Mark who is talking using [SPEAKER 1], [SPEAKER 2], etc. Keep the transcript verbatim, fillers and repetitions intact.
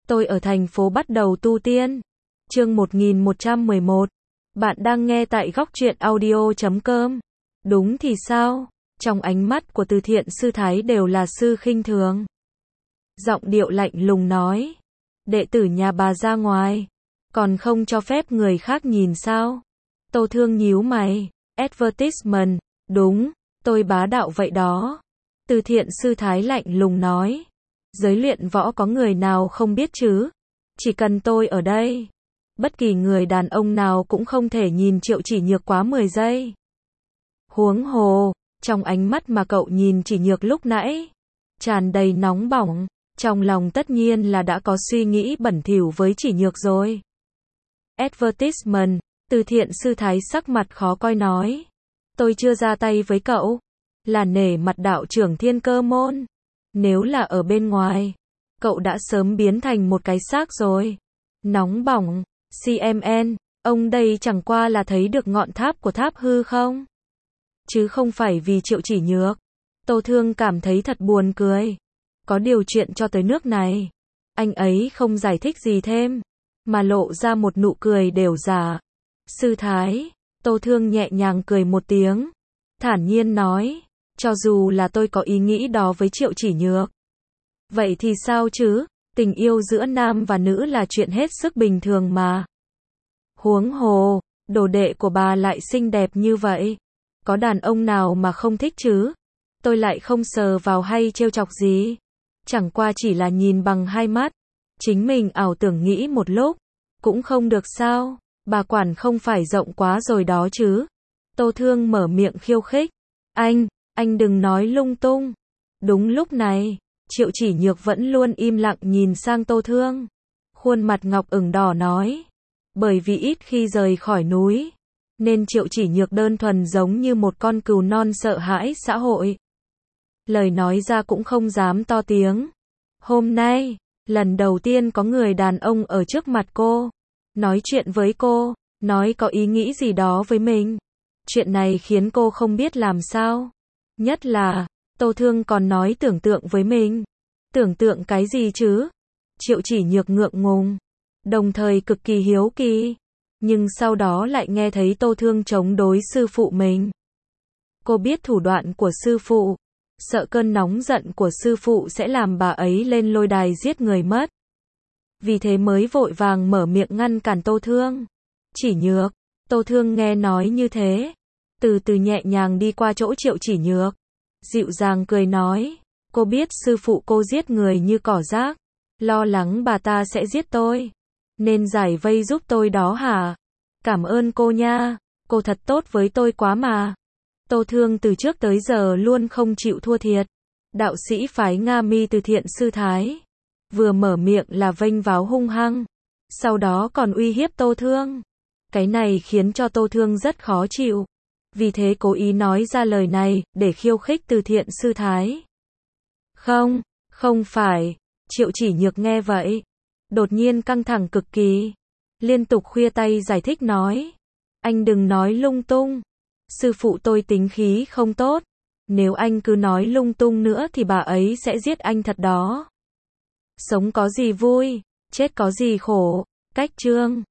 [SPEAKER 1] Tôi ở thành phố bắt đầu tu tiên. Chương một nghìn một trăm mười một. Bạn đang nghe tại góc truyện audio chấm com. Đúng thì sao? Trong ánh mắt của Từ Thiện Sư Thái đều là sự khinh thường. Giọng điệu lạnh lùng nói. Đệ tử nhà bà ra ngoài. Còn không cho phép người khác nhìn sao? Tô Thương nhíu mày. Advertisement. Đúng, tôi bá đạo vậy đó. Từ Thiện Sư Thái lạnh lùng nói. Giới luyện võ có người nào không biết chứ? Chỉ cần tôi ở đây, bất kỳ người đàn ông nào cũng không thể nhìn Triệu Chỉ Nhược quá mười giây. Huống hồ, trong ánh mắt mà cậu nhìn Chỉ Nhược lúc nãy, tràn đầy nóng bỏng, trong lòng tất nhiên là đã có suy nghĩ bẩn thỉu với Chỉ Nhược rồi. Advertisement. Từ Thiện Sư Thái sắc mặt khó coi nói. Tôi chưa ra tay với cậu, là nể mặt đạo trưởng Thiên Cơ Môn. Nếu là ở bên ngoài, cậu đã sớm biến thành một cái xác rồi. Nóng bỏng, xê em en, ông đây chẳng qua là thấy được ngọn tháp của tháp hư không? Chứ không phải vì Triệu Chỉ Nhược. Tô Thương cảm thấy thật buồn cười. Có điều chuyện cho tới nước này, anh ấy không giải thích gì thêm, mà lộ ra một nụ cười đều giả. Sư Thái, Tô Thương nhẹ nhàng cười một tiếng, thản nhiên nói, cho dù là tôi có ý nghĩ đó với Triệu Chỉ Nhược, vậy thì sao chứ, tình yêu giữa nam và nữ là chuyện hết sức bình thường mà. Huống hồ, đồ đệ của bà lại xinh đẹp như vậy, có đàn ông nào mà không thích chứ? Tôi lại không sờ vào hay trêu chọc gì, chẳng qua chỉ là nhìn bằng hai mắt, chính mình ảo tưởng nghĩ một lúc, cũng không được sao? Bà quản không phải rộng quá rồi đó chứ? Tô Thương mở miệng khiêu khích. Anh, anh đừng nói lung tung. Đúng lúc này, Triệu Chỉ Nhược vẫn luôn im lặng nhìn sang Tô Thương. Khuôn mặt ngọc ửng đỏ nói. Bởi vì ít khi rời khỏi núi, nên Triệu Chỉ Nhược đơn thuần giống như một con cừu non sợ hãi xã hội. Lời nói ra cũng không dám to tiếng. Hôm nay, lần đầu tiên có người đàn ông ở trước mặt cô, nói chuyện với cô, nói có ý nghĩ gì đó với mình. Chuyện này khiến cô không biết làm sao. Nhất là, Tô Thương còn nói tưởng tượng với mình. Tưởng tượng cái gì chứ? Triệu Chỉ Nhược ngượng ngùng, đồng thời cực kỳ hiếu kỳ. Nhưng sau đó lại nghe thấy Tô Thương chống đối sư phụ mình. Cô biết thủ đoạn của sư phụ, sợ cơn nóng giận của sư phụ sẽ làm bà ấy lên lôi đài giết người mất. Vì thế mới vội vàng mở miệng ngăn cản Tô Thương. Chỉ Nhược, Tô Thương nghe nói như thế, từ từ nhẹ nhàng đi qua chỗ Triệu Chỉ Nhược, dịu dàng cười nói, cô biết sư phụ cô giết người như cỏ rác, lo lắng bà ta sẽ giết tôi, nên giải vây giúp tôi đó hả? Cảm ơn cô nha, cô thật tốt với tôi quá mà. Tô Thương từ trước tới giờ luôn không chịu thua thiệt. Đạo sĩ phái Nga Mi Từ Thiện Sư Thái, vừa mở miệng là vênh váo hung hăng, sau đó còn uy hiếp Tô Thương. Cái này khiến cho Tô Thương rất khó chịu, vì thế cố ý nói ra lời này, để khiêu khích Từ Thiện Sư Thái. Không, không phải. Triệu Chỉ Nhược nghe vậy, đột nhiên căng thẳng cực kỳ, liên tục khua tay giải thích nói. Anh đừng nói lung tung, sư phụ tôi tính khí không tốt, nếu anh cứ nói lung tung nữa thì bà ấy sẽ giết anh thật đó. Sống có gì vui, chết có gì khổ, cách chương.